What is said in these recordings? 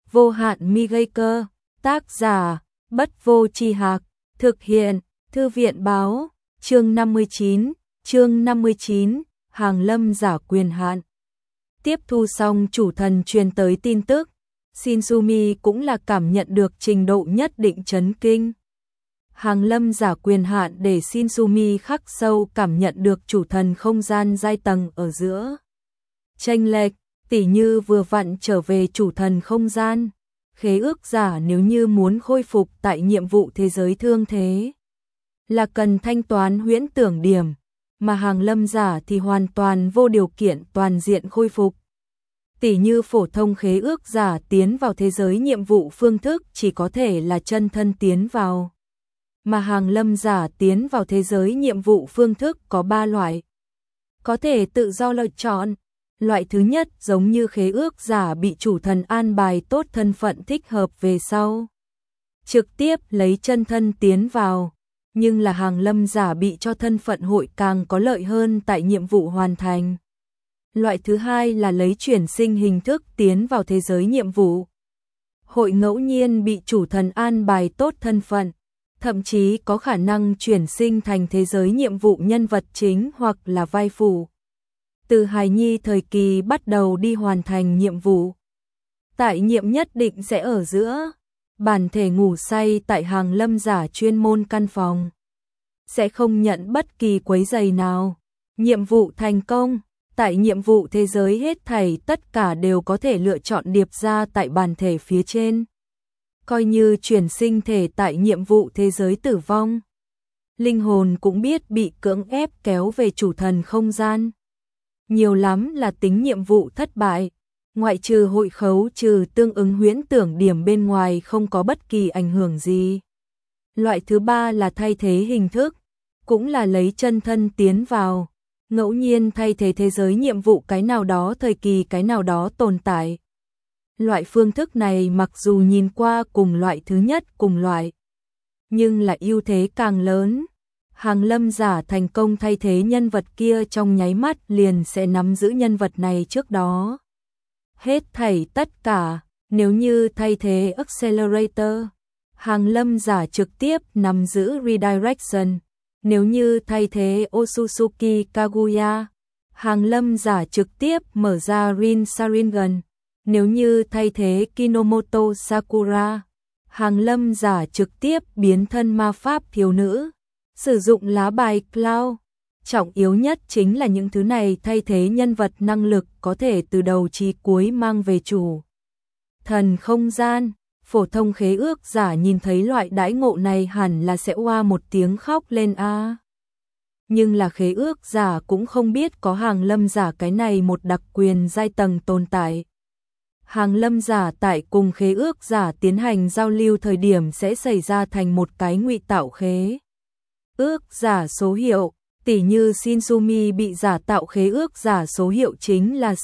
Vô hạn mi gây cơ, tác giả, Bất Vô Tri Hạc, thực hiện, Thư viện báo, chương 59, Hàng Lâm giả quyền hạn. Tiếp thu xong chủ thần truyền tới tin tức, Shinzumi cũng là cảm nhận được trình độ nhất định chấn kinh. Hàng Lâm giả quyền hạn để Shinzumi khắc sâu cảm nhận được chủ thần không gian giai tầng ở giữa chênh lệch, tỉ như vừa vặn trở về chủ thần không gian. Khế ước giả nếu như muốn khôi phục tại nhiệm vụ thế giới thương thế là cần thanh toán huyễn tưởng điểm, mà Hàng Lâm giả thì hoàn toàn vô điều kiện toàn diện khôi phục. Tỉ như phổ thông khế ước giả tiến vào thế giới nhiệm vụ phương thức chỉ có thể là chân thân tiến vào, mà Hàng Lâm giả tiến vào thế giới nhiệm vụ phương thức có 3 loại. Có thể tự do lựa chọn. Loại thứ nhất giống như khế ước giả bị chủ thần an bài tốt thân phận thích hợp về sau, trực tiếp lấy chân thân tiến vào, nhưng là Hàng Lâm giả bị cho thân phận hội càng có lợi hơn tại nhiệm vụ hoàn thành. Loại thứ hai là lấy chuyển sinh hình thức tiến vào thế giới nhiệm vụ. Hội ngẫu nhiên bị chủ thần an bài tốt thân phận, thậm chí có khả năng chuyển sinh thành thế giới nhiệm vụ nhân vật chính hoặc là vai phụ. Từ hài nhi thời kỳ bắt đầu đi hoàn thành nhiệm vụ. Tại nhiệm nhất định sẽ ở giữa bản thể ngủ say tại Hàng Lâm giả chuyên môn căn phòng, sẽ không nhận bất kỳ quấy rầy nào. Nhiệm vụ thành công, tại nhiệm vụ thế giới hết thảy tất cả đều có thể lựa chọn điệp ra tại bản thể phía trên. Coi như chuyển sinh thể tại nhiệm vụ thế giới tử vong, linh hồn cũng biết bị cưỡng ép kéo về chủ thần không gian. Nhiều lắm là tính nhiệm vụ thất bại, ngoại trừ hội khấu trừ tương ứng huyễn tưởng điểm bên ngoài không có bất kỳ ảnh hưởng gì. Loại thứ ba là thay thế hình thức, cũng là lấy chân thân tiến vào, ngẫu nhiên thay thế thế giới nhiệm vụ cái nào đó thời kỳ cái nào đó tồn tại. Loại phương thức này mặc dù nhìn qua cùng loại thứ nhất cùng loại, nhưng là ưu thế càng lớn. Hàng Lâm giả thành công thay thế nhân vật kia trong nháy mắt liền sẽ nắm giữ nhân vật này trước đó. Hết thảy tất cả, nếu như thay thế Accelerator, Hàng Lâm giả trực tiếp nắm giữ Redirection. Nếu như thay thế Otsutsuki Kaguya, Hàng Lâm giả trực tiếp mở ra Rin Sharingan. Nếu như thay thế Kinomoto Sakura, Hàng Lâm giả trực tiếp biến thân ma pháp thiếu nữ. Sử dụng lá bài Cloud, trọng yếu nhất chính là những thứ này thay thế nhân vật năng lực có thể từ đầu chí cuối mang về chủ thần không gian. Phổ thông khế ước giả nhìn thấy loại đãi ngộ này hẳn là sẽ oa một tiếng khóc lên a. Nhưng là khế ước giả cũng không biết có Hàng Lâm giả cái này một đặc quyền giai tầng tồn tại. Hàng Lâm giả tại cùng khế ước giả tiến hành giao lưu thời điểm sẽ xảy ra thành một cái ngụy tạo khế ước giả số hiệu, tỉ như Shinzumi bị giả tạo khế ước giả số hiệu chính là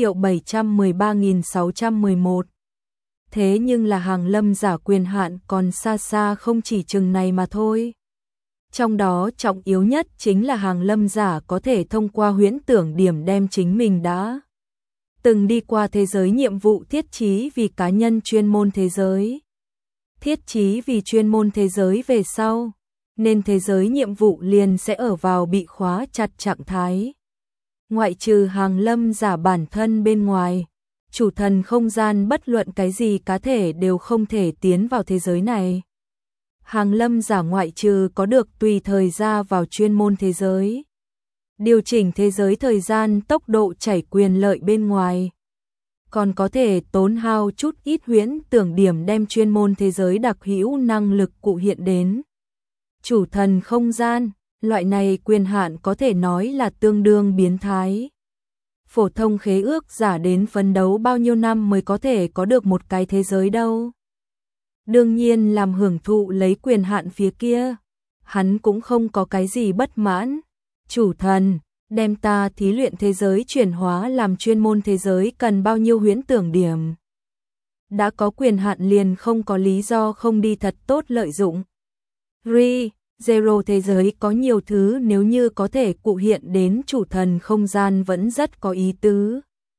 60.713.611. Thế nhưng là Hàng Lâm giả quyền hạn còn xa xa không chỉ chừng này mà thôi. Trong đó trọng yếu nhất chính là Hàng Lâm giả có thể thông qua huyễn tưởng điểm đem chính mình đã từng đi qua thế giới nhiệm vụ thiết trí vì cá nhân chuyên môn thế giới, thiết trí vì chuyên môn thế giới về sau, nên thế giới nhiệm vụ liền sẽ ở vào bị khóa chặt trạng thái. Ngoại trừ Hàng Lâm giả bản thân bên ngoài, chủ thần không gian bất luận cái gì cá thể đều không thể tiến vào thế giới này. Hàng Lâm giả ngoại trừ có được tùy thời ra vào chuyên môn thế giới, điều chỉnh thế giới thời gian tốc độ chảy quyền lợi bên ngoài, còn có thể tốn hao chút ít huyễn tưởng điểm đem chuyên môn thế giới đặc hữu năng lực cụ hiện đến chủ thần không gian. Loại này quyền hạn có thể nói là tương đương biến thái. Phổ thông khế ước giả đến phấn đấu bao nhiêu năm mới có thể có được một cái thế giới đâu. Đương nhiên làm hưởng thụ lấy quyền hạn phía kia, hắn cũng không có cái gì bất mãn. Chủ thần, đem ta thí luyện thế giới chuyển hóa làm chuyên môn thế giới cần bao nhiêu huyễn tưởng điểm. Đã có quyền hạn liền không có lý do không đi thật tốt lợi dụng. Zero thế giới có nhiều thứ nếu như có thể cụ hiện đến chủ thần không gian vẫn rất có ý tứ.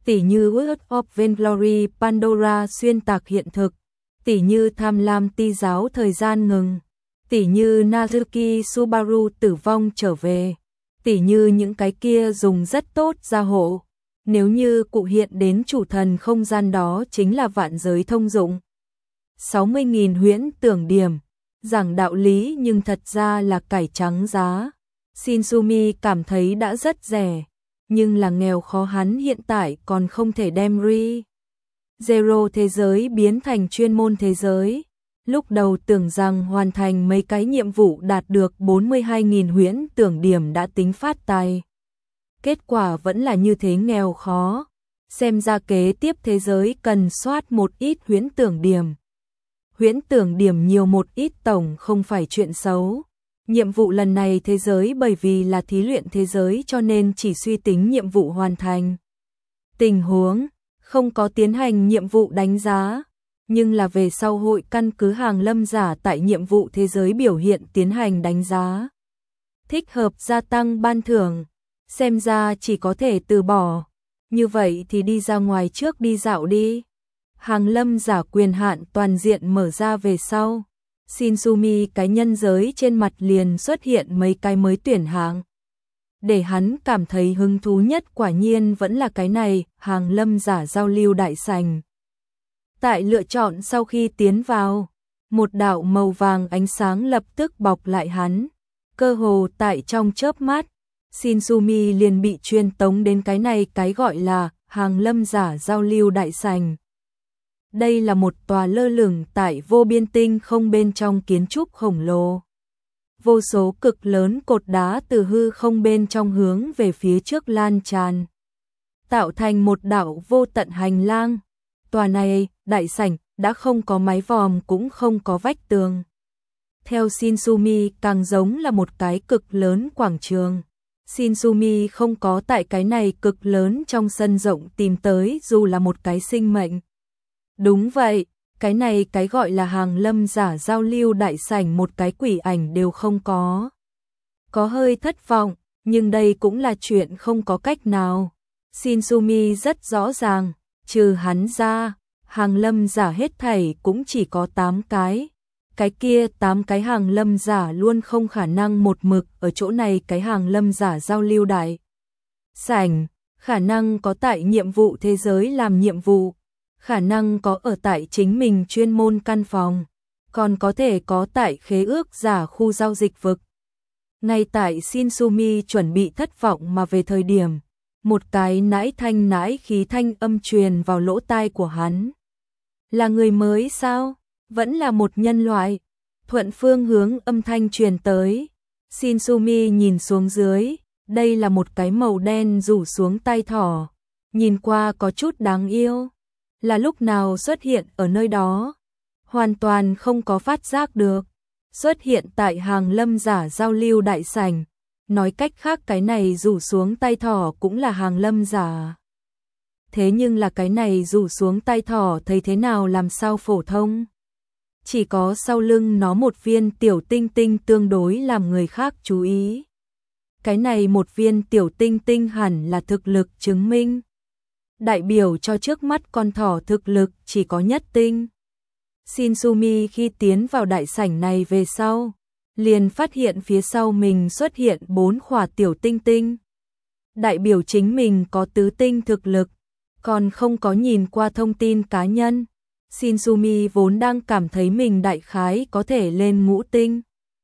tỉ như World of Vainglory Pandora xuyên tạc hiện thực, tỉ như tham lam ti giáo thời gian ngừng, tỉ như Nazuki Subaru tử vong trở về, tỉ như những cái kia dùng rất tốt gia hộ. Nếu như cụ hiện đến chủ thần không gian đó chính là vạn giới thông dụng. 60.000 huyễn tưởng điểm, giảng đạo lý nhưng thật ra là cải trắng giá. Shinsumi cảm thấy đã rất rẻ, nhưng là nghèo khó hắn hiện tại còn không thể đem Zero thế giới biến thành chuyên môn thế giới. Lúc đầu tưởng rằng hoàn thành mấy cái nhiệm vụ đạt được 42.000 huyễn tưởng điểm đã tính phát tài. Kết quả vẫn là như thế nghèo khó. Xem ra kế tiếp thế giới cần soát một ít huyễn tưởng điểm. Huyễn tưởng điểm nhiều một ít tổng không phải chuyện xấu. Nhiệm vụ lần này thế giới bởi vì là thí luyện thế giới cho nên chỉ suy tính nhiệm vụ hoàn thành. Tình huống, không có tiến hành nhiệm vụ đánh giá, nhưng là về sau hội căn cứ hàng lâm giả tại nhiệm vụ thế giới biểu hiện tiến hành đánh giá. Thích hợp gia tăng ban thưởng, xem ra chỉ có thể từ bỏ. Như vậy thì đi ra ngoài trước đi dạo đi. Hàng lâm giả quyền hạn toàn diện mở ra về sau. Shinsumi cái nhân giới trên mặt liền xuất hiện mấy cái mới tuyển hạng. Để hắn cảm thấy hứng thú nhất quả nhiên vẫn là cái này, hàng lâm giả giao lưu đại sảnh. Tại lựa chọn sau khi tiến vào, một đạo màu vàng ánh sáng lập tức bọc lại hắn. Cơ hồ tại trong chớp mắt, Shinsumi liền bị truyền tống đến cái này cái gọi là hàng lâm giả giao lưu đại sảnh. Đây là một tòa lơ lửng tại vô biên tinh không bên trong kiến trúc khổng lồ. Vô số cực lớn cột đá từ hư không bên trong hướng về phía trước lan tràn, tạo thành một đạo vô tận hành lang. Tòa này, đại sảnh, đã không có mái vòm cũng không có vách tường. Theo Shinsumi càng giống là một cái cực lớn quảng trường. Shinsumi không có tại cái này cực lớn trong sân rộng tìm tới dù là một cái sinh mệnh. Đúng vậy, cái này cái gọi là hàng lâm giả giao lưu đại sảnh một cái quỷ ảnh đều không có. Có hơi thất vọng, nhưng đây cũng là chuyện không có cách nào. Shinsumi rất rõ ràng, trừ hắn ra, hàng lâm giả hết thảy cũng chỉ có 8 cái. Cái kia 8 cái hàng lâm giả luôn không khả năng một mực ở chỗ này cái hàng lâm giả giao lưu đại sảnh, khả năng có tại nhiệm vụ thế giới làm nhiệm vụ, khả năng có ở tại chính mình chuyên môn căn phòng, còn có thể có tại khế ước giả khu giao dịch vực. Ngay tại Shinsumi chuẩn bị thất vọng mà về thời điểm, một cái nãi thanh nãi khí thanh âm truyền vào lỗ tai của hắn. Là người mới sao? Vẫn là một nhân loại. Thuận phương hướng âm thanh truyền tới. Shinsumi nhìn xuống dưới, đây là một cái màu đen rủ xuống tai thỏ, nhìn qua có chút đáng yêu. Là lúc nào xuất hiện ở nơi đó? Hoàn toàn không có phát giác được. Xuất hiện tại hàng lâm giả giao lưu đại sảnh. Nói cách khác cái này rủ xuống tai thỏ cũng là hàng lâm giả. Thế nhưng là cái này rủ xuống tai thỏ thấy thế nào làm sao phổ thông? Chỉ có sau lưng nó một viên tiểu tinh tinh tương đối làm người khác chú ý. Cái này một viên tiểu tinh tinh hẳn là thực lực chứng minh. Đại biểu cho trước mắt con thỏ thực lực chỉ có nhất tinh. Shinsumi khi tiến vào đại sảnh này về sau, liền phát hiện phía sau mình xuất hiện 4 khỏa tiểu tinh tinh. Đại biểu chính mình có tứ tinh thực lực, còn không có nhìn qua thông tin cá nhân. Shinsumi vốn đang cảm thấy mình đại khái có thể lên ngũ tinh.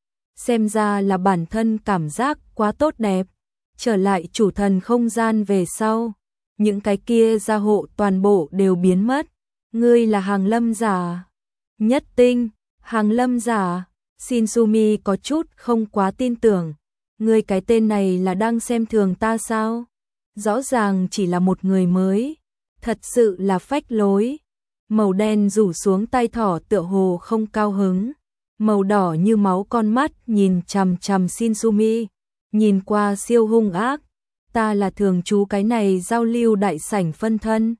Xem ra là bản thân cảm giác quá tốt đẹp. Trở lại chủ thần không gian về sau, những cái kia gia hộ toàn bộ đều biến mất. Ngươi là hàng lâm giả? Nhất tinh, hàng lâm giả? Shinsumi có chút không quá tin tưởng. Ngươi cái tên này là đang xem thường ta sao? Rõ ràng chỉ là một người mới. Thật sự là phách lối. Màu đen rủ xuống tai thỏ tựa hồ không cao hứng. Màu đỏ như máu con mắt nhìn chằm chằm Shinsumi. Nhìn qua siêu hung ác. Ta là thường trú cái này giao lưu đại sảnh phân thân.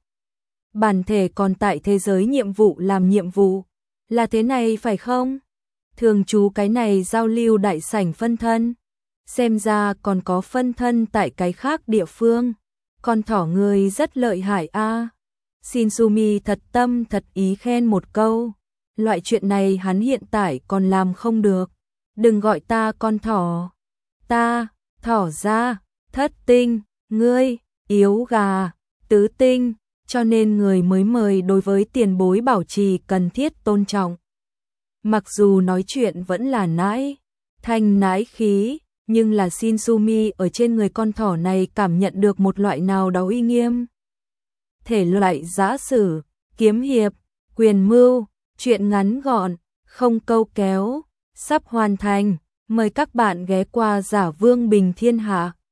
Bản thể còn tại thế giới nhiệm vụ làm nhiệm vụ. Là thế này phải không? Thường trú cái này giao lưu đại sảnh phân thân. Xem ra còn có phân thân tại cái khác địa phương. con thỏ ngươi rất lợi hại a. Shinzumi thật tâm thật ý khen một câu. Loại chuyện này hắn hiện tại còn làm không được. Đừng gọi ta con thỏ. Ta, thỏ ra, thất tinh, ngươi, yếu gà, tứ tinh, cho nên người mới mời đối với tiền bối bảo trì cần thiết tôn trọng. Mặc dù nói chuyện vẫn là nãi, thanh nãi khí, nhưng là Shinzumi ở trên người con thỏ này cảm nhận được một loại nào đó uy nghiêm. Thể loại giã sử, kiếm hiệp, quyền mưu, chuyện ngắn gọn, không câu kéo, sắp hoàn thành. Mời các bạn ghé qua Giả Vương Bình Thiên Hạ.